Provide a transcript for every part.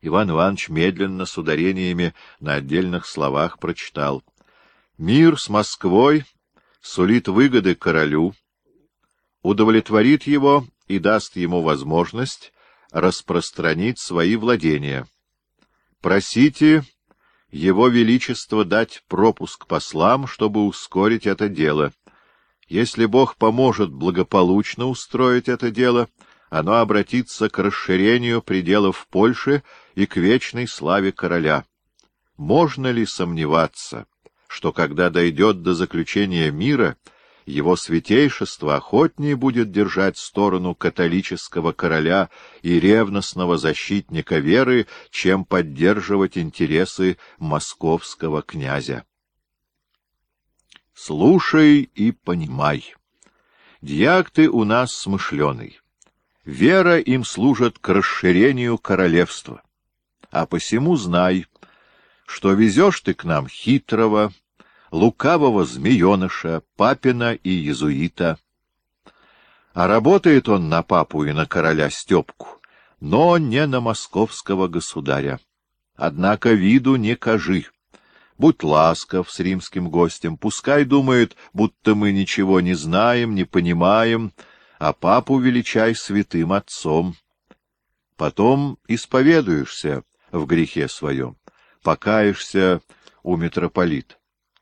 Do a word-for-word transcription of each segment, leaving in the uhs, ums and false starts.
Иван Иванович медленно, с ударениями на отдельных словах, прочитал: «Мир с Москвой сулит выгоды королю, удовлетворит его и даст ему возможность распространить свои владения. Просите его величество дать пропуск послам, чтобы ускорить это дело. Если Бог поможет благополучно устроить это дело, оно обратится к расширению пределов Польши и к вечной славе короля. Можно ли сомневаться, что, когда дойдет до заключения мира, его святейшество охотнее будет держать сторону католического короля и ревностного защитника веры, чем поддерживать интересы московского князя? Слушай и понимай. Дьяк ты у нас смышленый. Вера им служит к расширению королевства. А посему знай, что везешь ты к нам хитрого, лукавого змееныша, папина и иезуита. А работает он на папу и на короля Степку, но не на московского государя. Однако виду не кажи. Будь ласков с римским гостем, пускай думает, будто мы ничего не знаем, не понимаем, а папу величай святым отцом. Потом исповедуешься в грехе своем, покаешься у митрополита».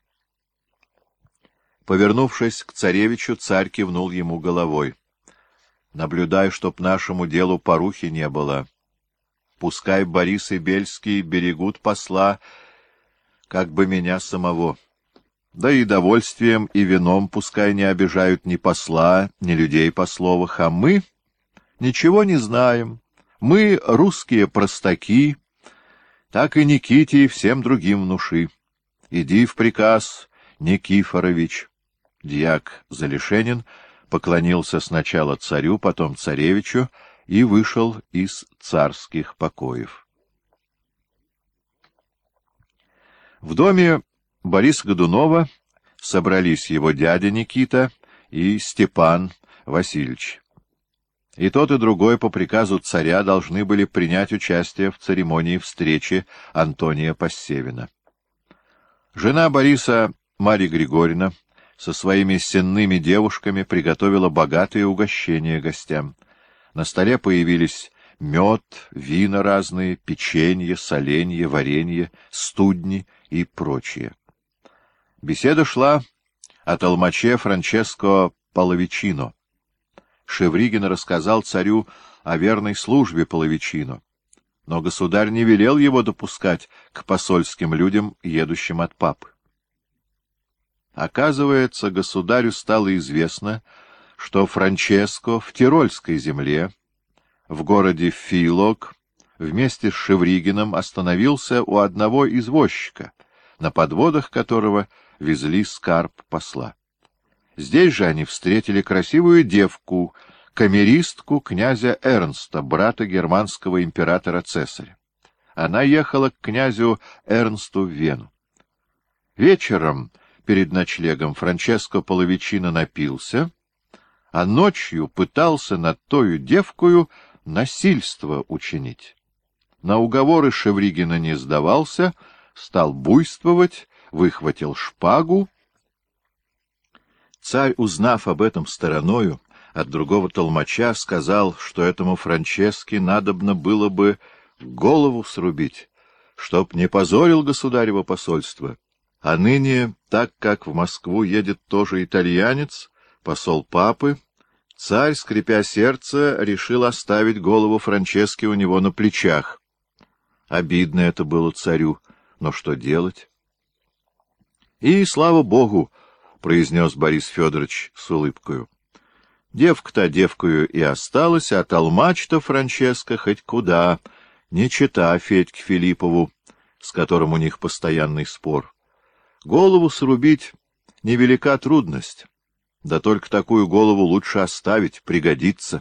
Повернувшись к царевичу, царь кивнул ему головой. «Наблюдай, чтоб нашему делу порухи не было. Пускай Борис и Бельский берегут посла, как бы меня самого. Да и довольствием и вином пускай не обижают ни посла, ни людей пословых, а мы ничего не знаем. Мы русские простаки, так и Никите и всем другим внуши. Иди в приказ, Никифорович». Дьяк Залишенин поклонился сначала царю, потом царевичу и вышел из царских покоев. В доме Бориса Годунова собрались его дядя Никита и Степан Васильевич. И тот, и другой по приказу царя должны были принять участие в церемонии встречи Антония Пассевина. Жена Бориса, Марья Григорьевна, со своими сенными девушками приготовила богатые угощения гостям. На столе появились мед, вина разные, печенье, соленье, варенье, студни и прочее. Беседа шла о толмаче Франческо Половичино. Шевригин рассказал царю о верной службе Половичино, но государь не велел его допускать к посольским людям, едущим от папы. Оказывается, государю стало известно, что Франческо в Тирольской земле, в городе Филок, вместе с Шевригиным остановился у одного извозчика, на подводах которого везли скарб посла. Здесь же они встретили красивую девку, камеристку князя Эрнста, брата германского императора Цесаря. Она ехала к князю Эрнсту в Вену. Вечером перед ночлегом Франческо Половичино напился, а ночью пытался над тою девкою насильство учинить. На уговоры Шевригина не сдавался, стал буйствовать, выхватил шпагу. Царь, узнав об этом стороною от другого толмача, сказал, что этому Франческе надобно было бы голову срубить, чтоб не позорил государево посольство. А ныне, так как в Москву едет тоже итальянец, посол папы, царь, скрипя сердце, решил оставить голову Франческе у него на плечах. Обидно это было царю, но что делать? — И, слава богу, — произнес Борис Федорович с улыбкою, — девка-то девкою и осталась, а толмач-то Франческо хоть куда, не чета Федьке Филиппову, с которым у них постоянный спор. Голову срубить — невелика трудность, да только такую голову лучше оставить, пригодится.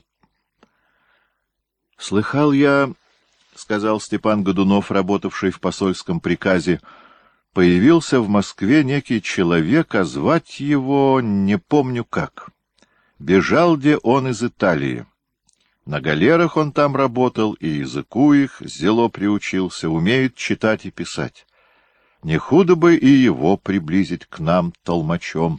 — Слыхал я, — сказал Степан Годунов, работавший в посольском приказе, — появился в Москве некий человек, а звать его не помню как. Бежал де он из Италии. На галерах он там работал, и языку их зело приучился, умеет читать и писать. Не худо бы и его приблизить к нам толмачом.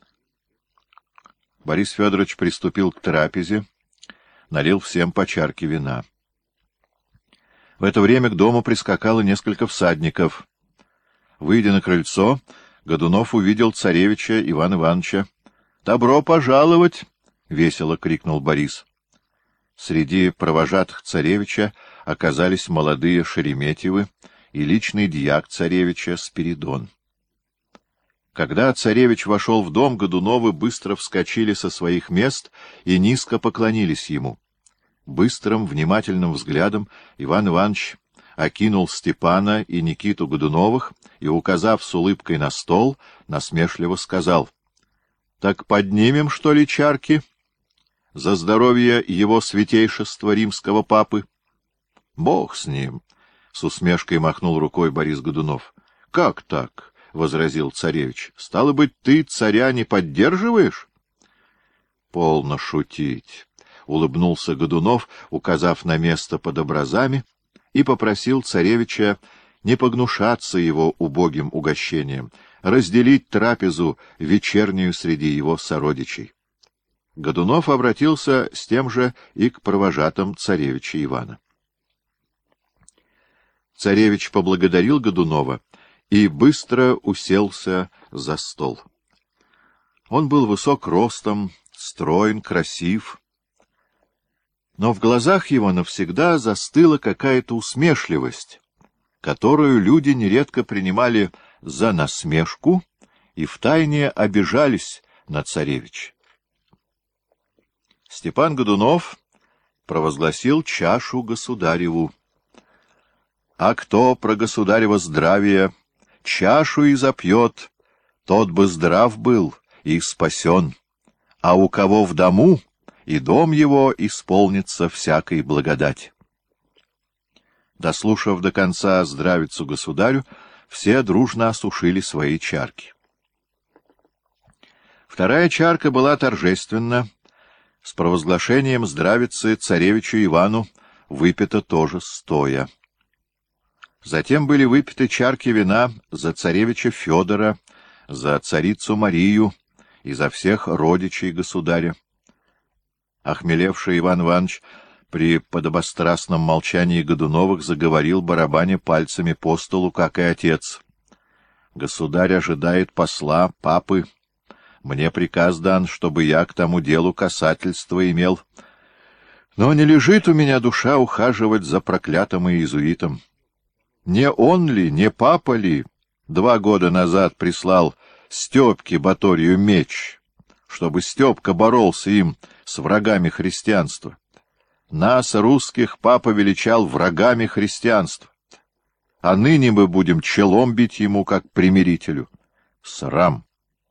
Борис Федорович приступил к трапезе, налил всем по чарке вина. В это время к дому прискакало несколько всадников. Выйдя на крыльцо, Годунов увидел царевича Ивана Ивановича. — Добро пожаловать! — весело крикнул Борис. Среди провожатых царевича оказались молодые Шереметьевы и личный дьяк царевича Спиридон. Когда царевич вошел в дом, Годуновы быстро вскочили со своих мест и низко поклонились ему. Быстрым, внимательным взглядом Иван Иванович окинул Степана и Никиту Годуновых и, указав с улыбкой на стол, насмешливо сказал: — Так поднимем, что ли, чарки за здоровье его святейшества римского папы? — Бог с ним! — с усмешкой махнул рукой Борис Годунов. — Как так? — возразил царевич. — Стало быть, ты царя не поддерживаешь? — Полно шутить! — улыбнулся Годунов, указав на место под образами, и попросил царевича не погнушаться его убогим угощением, разделить трапезу вечернюю среди его сородичей. Годунов обратился с тем же и к провожатым царевича Ивана. Царевич поблагодарил Годунова и быстро уселся за стол. Он был высок ростом, строен, красив, но в глазах его навсегда застыла какая-то усмешливость, которую люди нередко принимали за насмешку и втайне обижались на царевича. Степан Годунов провозгласил чашу государеву. А кто про государево здравие чашу и запьет, тот бы здрав был и спасен, а у кого в дому и дом его исполнится всякой благодать. Дослушав до конца здравицу государю, все дружно осушили свои чарки. Вторая чарка была торжественна, с провозглашением здравицы царевичу Ивану, выпито тоже стоя. Затем были выпиты чарки вина за царевича Федора, за царицу Марию и за всех родичей государя. Охмелевший Иван Иванович при подобострастном молчании Годуновых заговорил, барабаня пальцами по столу, как и отец. — Государь ожидает посла, папы. Мне приказ дан, чтобы я к тому делу касательство имел. Но не лежит у меня душа ухаживать за проклятым иезуитом. Не он ли, не папа ли два года назад прислал Степке Баторию меч, чтобы Степка боролся им с врагами христианства? Нас, русских, папа величал врагами христианства, а ныне мы будем челом бить ему, как примирителю. Срам!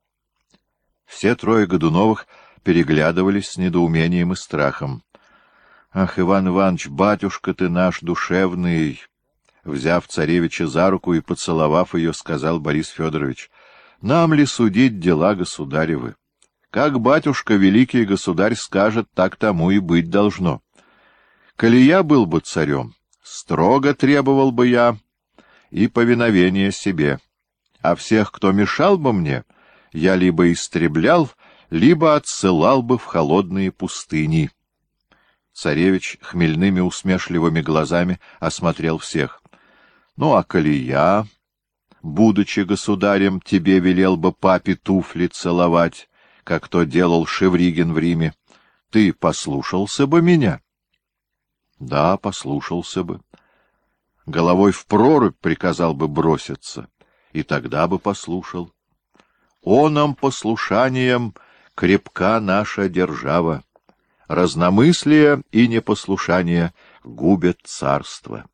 Все трое Годуновых переглядывались с недоумением и страхом. — Ах, Иван Иванович, батюшка ты наш душевный! — взяв царевича за руку и поцеловав ее, сказал Борис Федорович. — Нам ли судить дела государевы? Как батюшка, великий государь, скажет, так тому и быть должно. Коли я был бы царем, строго требовал бы я и повиновения себе, а всех, кто мешал бы мне, я либо истреблял, либо отсылал бы в холодные пустыни. Царевич хмельными усмешливыми глазами осмотрел всех. — Ну, а коли я, будучи государем, тебе велел бы папе туфли целовать, как то делал Шевригин в Риме, ты послушался бы меня? — Да, послушался бы. Головой в прорубь приказал бы броситься, и тогда бы послушал. Оном послушанием крепка наша держава. Разномыслие и непослушание губят царство.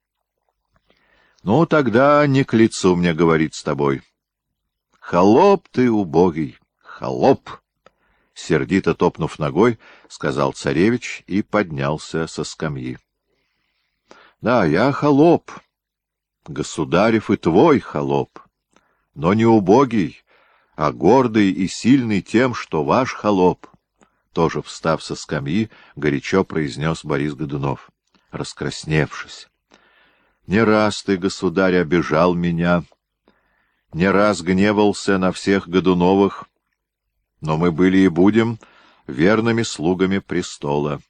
Ну, тогда не к лицу мне говорить с тобой. Холоп ты убогий, холоп! Сердито топнув ногой, сказал царевич и поднялся со скамьи. Да, я холоп, государев и твой холоп, но не убогий, а гордый и сильный тем, что ваш холоп. тоже встав со скамьи, горячо произнес Борис Годунов, раскрасневшись. Не раз ты, государь, обижал меня, не раз гневался на всех Годуновых, но мы были и будем верными слугами престола.